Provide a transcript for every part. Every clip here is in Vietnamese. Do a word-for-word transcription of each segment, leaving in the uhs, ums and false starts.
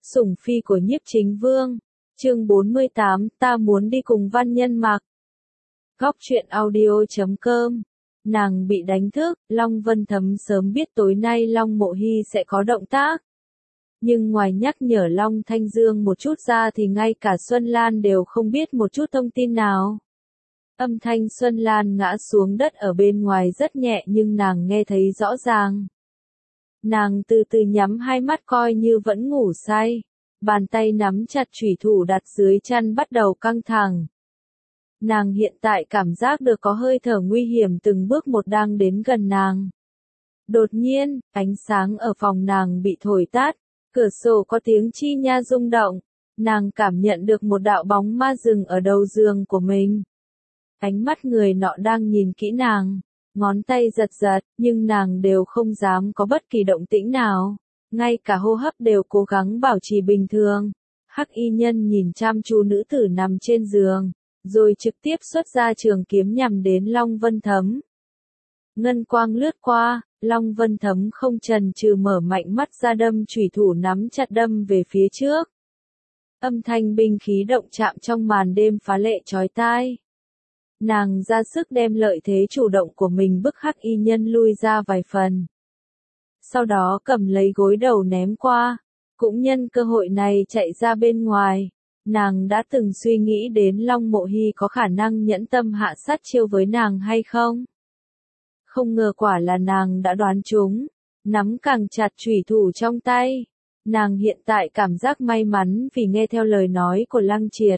Sủng phi của Nhiếp Chính Vương. Chương bốn mươi tám, ta muốn đi cùng Văn Nhân Mạc. Góc truyện audio chấm com. Nàng bị đánh thức, Long Vân Thấm sớm biết tối nay Long Mộ Hy sẽ có động tác. Nhưng ngoài nhắc nhở Long Thanh Dương một chút ra thì ngay cả Xuân Lan đều không biết một chút thông tin nào. Âm thanh Xuân Lan ngã xuống đất ở bên ngoài rất nhẹ nhưng nàng nghe thấy rõ ràng. Nàng từ từ nhắm hai mắt coi như vẫn ngủ say. Bàn tay nắm chặt chủy thủ đặt dưới chân bắt đầu căng thẳng. Nàng hiện tại cảm giác được có hơi thở nguy hiểm từng bước một đang đến gần nàng. Đột nhiên, ánh sáng ở phòng nàng bị thổi tắt, cửa sổ có tiếng chi nha rung động. Nàng cảm nhận được một đạo bóng ma dừng ở đầu giường của mình. Ánh mắt người nọ đang nhìn kỹ nàng, ngón tay giật giật, nhưng nàng đều không dám có bất kỳ động tĩnh nào. Ngay cả hô hấp đều cố gắng bảo trì bình thường. Hắc y nhân nhìn chăm chú nữ tử nằm trên giường, rồi trực tiếp xuất ra trường kiếm nhằm đến Long Vân Thấm. Ngân quang lướt qua, Long Vân Thấm không chần chừ mở mạnh mắt ra đâm chủy thủ nắm chặt đâm về phía trước. Âm thanh binh khí động chạm trong màn đêm phá lệ chói tai. Nàng ra sức đem lợi thế chủ động của mình bức hắc y nhân lui ra vài phần. Sau đó cầm lấy gối đầu ném qua, cũng nhân cơ hội này chạy ra bên ngoài. Nàng đã từng suy nghĩ đến Long Mộ Hy có khả năng nhẫn tâm hạ sát chiêu với nàng hay không? Không ngờ quả là nàng đã đoán trúng, nắm càng chặt chủy thủ trong tay. Nàng hiện tại cảm giác may mắn vì nghe theo lời nói của Lăng Triệt.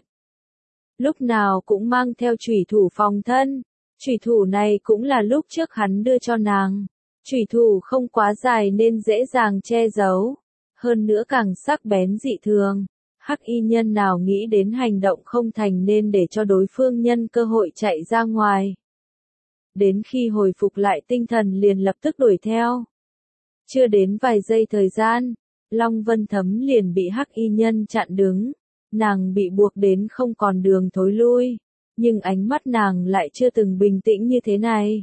Lúc nào cũng mang theo chủy thủ phòng thân, chủy thủ này cũng là lúc trước hắn đưa cho nàng. Chủy thủ không quá dài nên dễ dàng che giấu, hơn nữa càng sắc bén dị thường. Hắc y nhân nào nghĩ đến hành động không thành nên để cho đối phương nhân cơ hội chạy ra ngoài. Đến khi hồi phục lại tinh thần liền lập tức đuổi theo. Chưa đến vài giây thời gian, Long Vân Thấm liền bị hắc y nhân chặn đứng. Nàng bị buộc đến không còn đường thối lui, nhưng ánh mắt nàng lại chưa từng bình tĩnh như thế này.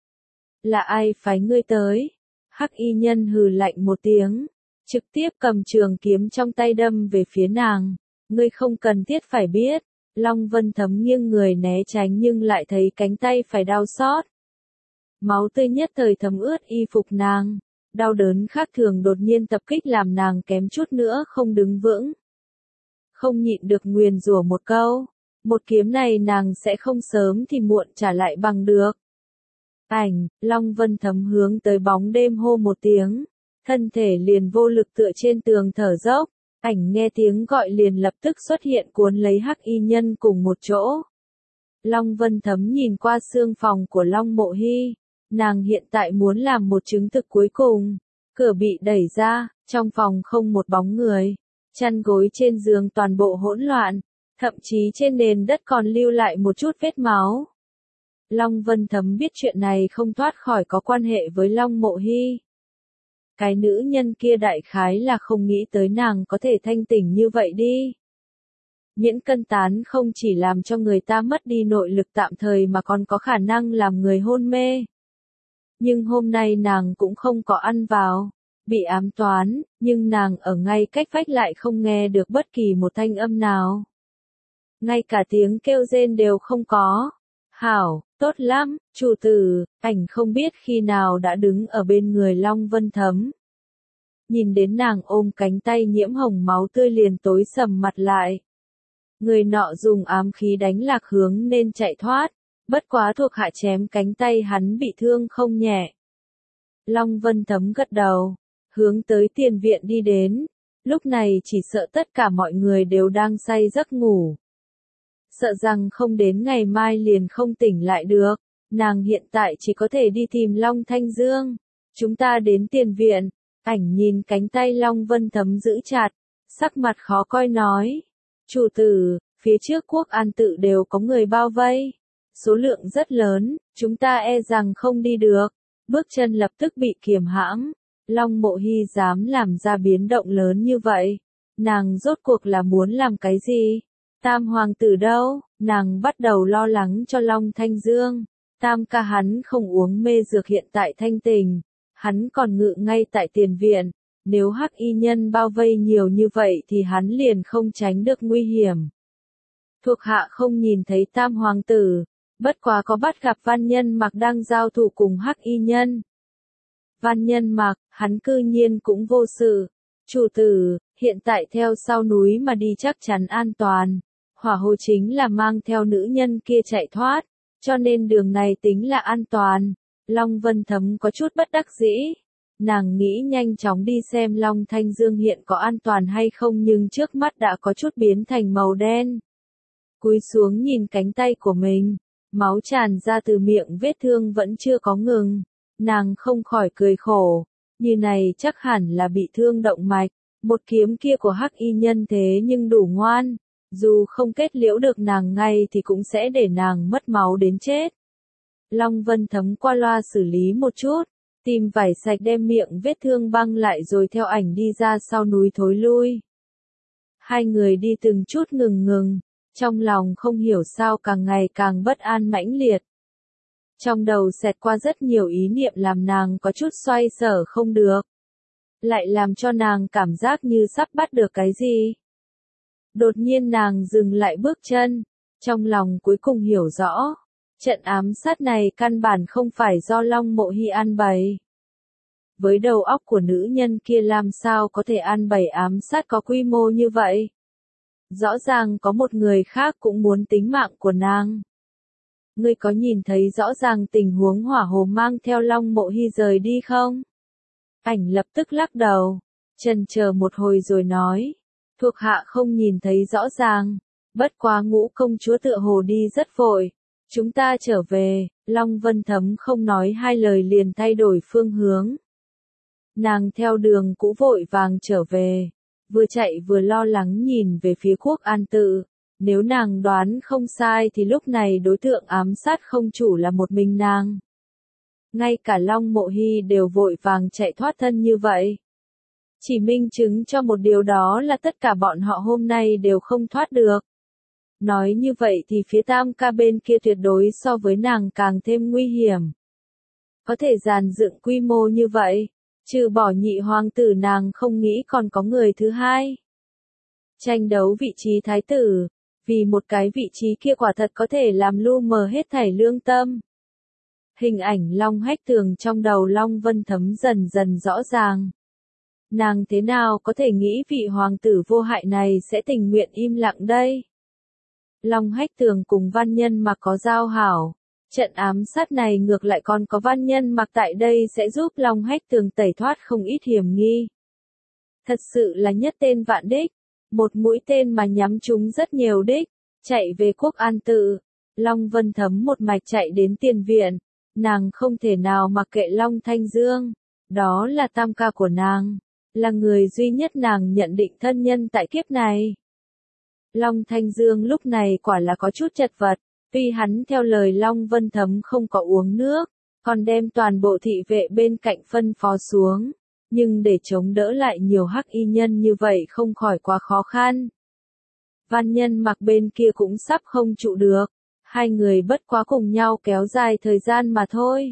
Là ai phái ngươi tới? Hắc y nhân hừ lạnh một tiếng, trực tiếp cầm trường kiếm trong tay đâm về phía nàng. Ngươi không cần thiết phải biết. Long Vân Thấm nghiêng người né tránh nhưng lại thấy cánh tay phải đau xót. Máu tươi nhất thời thấm ướt y phục nàng. Đau đớn khác thường đột nhiên tập kích làm nàng kém chút nữa không đứng vững. Không nhịn được nguyền rủa một câu. Một kiếm này nàng sẽ không sớm thì muộn trả lại bằng được. Ảnh, Long Vân Thấm hướng tới bóng đêm hô một tiếng, thân thể liền vô lực tựa trên tường thở dốc. Ảnh nghe tiếng gọi liền lập tức xuất hiện cuốn lấy hắc y nhân cùng một chỗ. Long Vân Thấm nhìn qua xương phòng của Long Mộ Hy, nàng hiện tại muốn làm một chứng thực cuối cùng. Cửa bị đẩy ra, trong phòng không một bóng người, chăn gối trên giường toàn bộ hỗn loạn, thậm chí trên nền đất còn lưu lại một chút vết máu. Long Vân Thấm biết chuyện này không thoát khỏi có quan hệ với Long Mộ Hy. Cái nữ nhân kia đại khái là không nghĩ tới nàng có thể thanh tỉnh như vậy đi. Miễn cân tán không chỉ làm cho người ta mất đi nội lực tạm thời mà còn có khả năng làm người hôn mê. Nhưng hôm nay nàng cũng không có ăn vào, bị ám toán, nhưng nàng ở ngay cách vách lại không nghe được bất kỳ một thanh âm nào. Ngay cả tiếng kêu rên đều không có. Hảo, tốt lắm, chủ tử. Ảnh không biết khi nào đã đứng ở bên người Long Vân Thấm. Nhìn đến nàng ôm cánh tay nhiễm hồng máu tươi liền tối sầm mặt lại. Người nọ dùng ám khí đánh lạc hướng nên chạy thoát, bất quá thuộc hạ chém cánh tay hắn bị thương không nhẹ. Long Vân Thấm gật đầu, hướng tới tiền viện đi đến, lúc này chỉ sợ tất cả mọi người đều đang say giấc ngủ. Sợ rằng không đến ngày mai liền không tỉnh lại được, nàng hiện tại chỉ có thể đi tìm Long Thanh Dương. Chúng ta đến tiền viện, ảnh nhìn cánh tay Long Vân Thấm giữ chặt, sắc mặt khó coi nói. Chủ tử, phía trước Quốc An tự đều có người bao vây, số lượng rất lớn, chúng ta e rằng không đi được. Bước chân lập tức bị kiềm hãm, Long Mộ Hy dám làm ra biến động lớn như vậy. Nàng rốt cuộc là muốn làm cái gì? Tam hoàng tử đâu? Nàng bắt đầu lo lắng cho Long Thanh Dương. Tam ca hắn không uống mê dược hiện tại thanh tình. Hắn còn ngự ngay tại tiền viện. Nếu hắc y nhân bao vây nhiều như vậy thì hắn liền không tránh được nguy hiểm. Thuộc hạ không nhìn thấy tam hoàng tử, bất quá có bắt gặp Văn Nhân Mặc đang giao thủ cùng hắc y nhân. Văn Nhân Mặc, hắn cư nhiên cũng vô sự. Chủ tử, hiện tại theo sau núi mà đi chắc chắn an toàn. Hỏa hồ chính là mang theo nữ nhân kia chạy thoát, cho nên đường này tính là an toàn. Long Vân Thấm có chút bất đắc dĩ. Nàng nghĩ nhanh chóng đi xem Long Thanh Dương hiện có an toàn hay không nhưng trước mắt đã có chút biến thành màu đen. Cúi xuống nhìn cánh tay của mình, máu tràn ra từ miệng vết thương vẫn chưa có ngừng. Nàng không khỏi cười khổ, như này chắc hẳn là bị thương động mạch. Một kiếm kia của hắc y nhân thế nhưng đủ ngoan, dù không kết liễu được nàng ngay thì cũng sẽ để nàng mất máu đến chết. Long Vân Thấm qua loa xử lý một chút, tìm vải sạch đem miệng vết thương băng lại rồi theo ảnh đi ra sau núi thối lui. Hai người đi từng chút ngừng ngừng, trong lòng không hiểu sao càng ngày càng bất an mãnh liệt. Trong đầu xẹt qua rất nhiều ý niệm làm nàng có chút xoay sở không được. Lại làm cho nàng cảm giác như sắp bắt được cái gì. Đột nhiên nàng dừng lại bước chân, trong lòng cuối cùng hiểu rõ. Trận ám sát này căn bản không phải do Long Mộ Hy an bày. Với đầu óc của nữ nhân kia làm sao có thể an bày ám sát có quy mô như vậy? Rõ ràng có một người khác cũng muốn tính mạng của nàng. Ngươi có nhìn thấy rõ ràng tình huống hỏa hồ mang theo Long Mộ Hy rời đi không? Ảnh lập tức lắc đầu, chần chờ một hồi rồi nói. Thuộc hạ không nhìn thấy rõ ràng, bất quá Ngũ công chúa tựa hồ đi rất vội. Chúng ta trở về, Long Vân Thấm không nói hai lời liền thay đổi phương hướng. Nàng theo đường cũ vội vàng trở về, vừa chạy vừa lo lắng nhìn về phía Quốc An Tự. Nếu nàng đoán không sai thì lúc này đối tượng ám sát không chủ là một mình nàng. Ngay cả Long Mộ Hy đều vội vàng chạy thoát thân như vậy. Chỉ minh chứng cho một điều đó là tất cả bọn họ hôm nay đều không thoát được. Nói như vậy thì phía Tam Ca bên kia tuyệt đối so với nàng càng thêm nguy hiểm. Có thể dàn dựng quy mô như vậy, trừ bỏ nhị hoàng tử nàng không nghĩ còn có người thứ hai. Tranh đấu vị trí thái tử, vì một cái vị trí kia quả thật có thể làm lu mờ hết thảy lương tâm. Hình ảnh Long Hách Tường trong đầu Long Vân Thấm dần dần rõ ràng. Nàng thế nào có thể nghĩ vị hoàng tử vô hại này sẽ tình nguyện im lặng đây? Long Hách Tường cùng Văn Nhân Mặc có giao hảo, trận ám sát này ngược lại còn có Văn Nhân Mặc tại đây sẽ giúp Long Hách Tường tẩy thoát không ít hiểm nghi. Thật sự là nhất tên vạn đích, một mũi tên mà nhắm trúng rất nhiều đích, chạy về Quốc An Tự. Long Vân Thấm một mạch chạy đến tiền viện, nàng không thể nào mặc kệ Long Thanh Dương, đó là tam ca của nàng, là người duy nhất nàng nhận định thân nhân tại kiếp này. Long Thanh Dương lúc này quả là có chút chật vật, tuy hắn theo lời Long Vân Thấm không có uống nước, còn đem toàn bộ thị vệ bên cạnh phân phó xuống, nhưng để chống đỡ lại nhiều hắc y nhân như vậy không khỏi quá khó khăn. Văn Nhân Mặc bên kia cũng sắp không trụ được, hai người bất quá cùng nhau kéo dài thời gian mà thôi.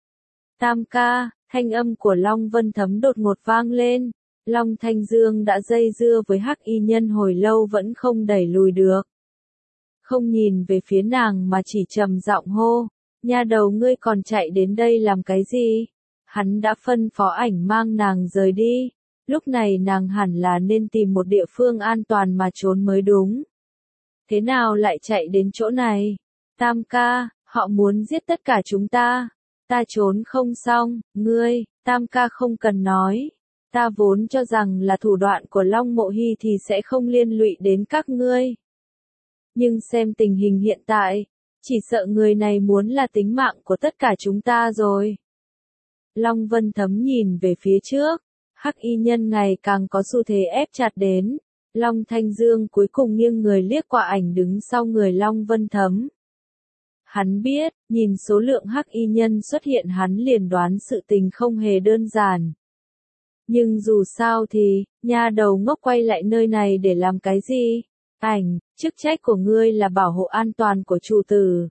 Tam ca, thanh âm của Long Vân Thấm đột ngột vang lên. Long Thanh Dương đã dây dưa với hắc y nhân hồi lâu vẫn không đẩy lùi được. Không nhìn về phía nàng mà chỉ trầm giọng hô, nha đầu ngươi còn chạy đến đây làm cái gì? Hắn đã phân phó ảnh mang nàng rời đi, lúc này nàng hẳn là nên tìm một địa phương an toàn mà trốn mới đúng. Thế nào lại chạy đến chỗ này? Tam ca, họ muốn giết tất cả chúng ta. Ta trốn không xong, ngươi, Tam ca không cần nói. Ta vốn cho rằng là thủ đoạn của Long Mộ Hy thì sẽ không liên lụy đến các ngươi. Nhưng xem tình hình hiện tại, chỉ sợ người này muốn là tính mạng của tất cả chúng ta rồi. Long Vân Thấm nhìn về phía trước, hắc y nhân ngày càng có xu thế ép chặt đến. Long Thanh Dương cuối cùng nghiêng người liếc qua ảnh đứng sau người Long Vân Thấm. Hắn biết, nhìn số lượng hắc y nhân xuất hiện hắn liền đoán sự tình không hề đơn giản. Nhưng dù sao thì, nha đầu ngốc quay lại nơi này để làm cái gì? Ảnh, chức trách của ngươi là bảo hộ an toàn của chủ tử.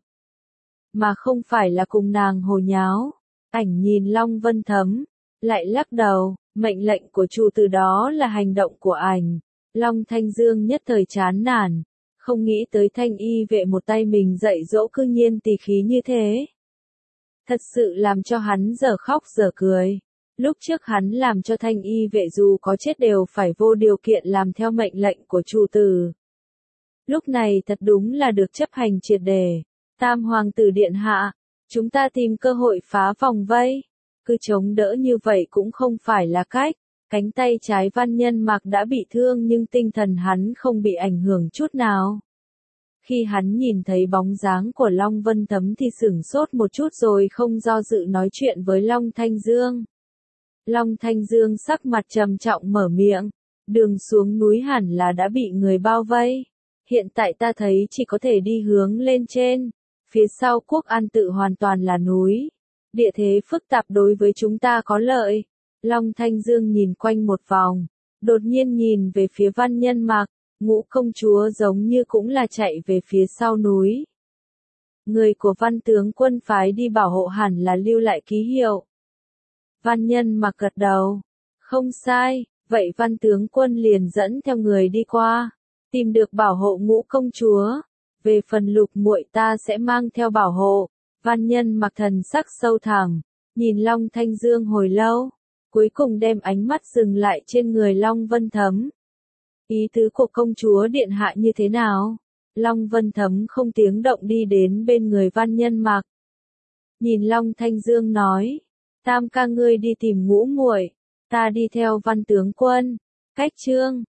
Mà không phải là cùng nàng hồ nháo. Ảnh nhìn Long Vân Thấm, lại lắc đầu, Mệnh lệnh của chủ từ đó là hành động của ảnh. Long Thanh Dương nhất thời chán nản, không nghĩ tới Thanh y vệ một tay mình dạy dỗ cư nhiên tỳ khí như thế. Thật sự làm cho hắn giờ khóc giờ cười. Lúc trước hắn làm cho Thanh y vệ dù có chết đều phải vô điều kiện làm theo mệnh lệnh của chủ tử. Lúc này thật đúng là được chấp hành triệt đề. Tam hoàng tử điện hạ, chúng ta tìm cơ hội phá vòng vây. Cứ chống đỡ như vậy cũng không phải là cách. Cánh tay trái Văn Nhân Mạc đã bị thương nhưng tinh thần hắn không bị ảnh hưởng chút nào. Khi hắn nhìn thấy bóng dáng của Long Vân Thấm thì sửng sốt một chút rồi không do dự nói chuyện với Long Thanh Dương. Long Thanh Dương sắc mặt trầm trọng mở miệng, đường xuống núi hẳn là đã bị người bao vây. Hiện tại ta thấy chỉ có thể đi hướng lên trên, phía sau Quốc An tự hoàn toàn là núi. Địa thế phức tạp đối với chúng ta có lợi. Long Thanh Dương nhìn quanh một vòng, đột nhiên nhìn về phía Văn Nhân Mạc, Ngũ công chúa giống như cũng là chạy về phía sau núi. Người của Văn tướng quân phái đi bảo hộ hẳn là lưu lại ký hiệu. Văn Nhân Mạc gật đầu, không sai, vậy Văn tướng quân liền dẫn theo người đi qua, tìm được bảo hộ Ngũ công chúa. Về phần Lục muội ta sẽ mang theo bảo hộ. Văn Nhân Mạc thần sắc sâu thẳm, nhìn Long Thanh Dương hồi lâu, cuối cùng đem ánh mắt dừng lại trên người Long Vân Thấm. Ý tứ của công chúa điện hạ như thế nào? Long Vân Thấm không tiếng động đi đến bên người Văn Nhân Mạc. Nhìn Long Thanh Dương nói, Tam ca ngươi đi tìm Ngũ muội, ta đi theo Văn tướng quân. Cách chương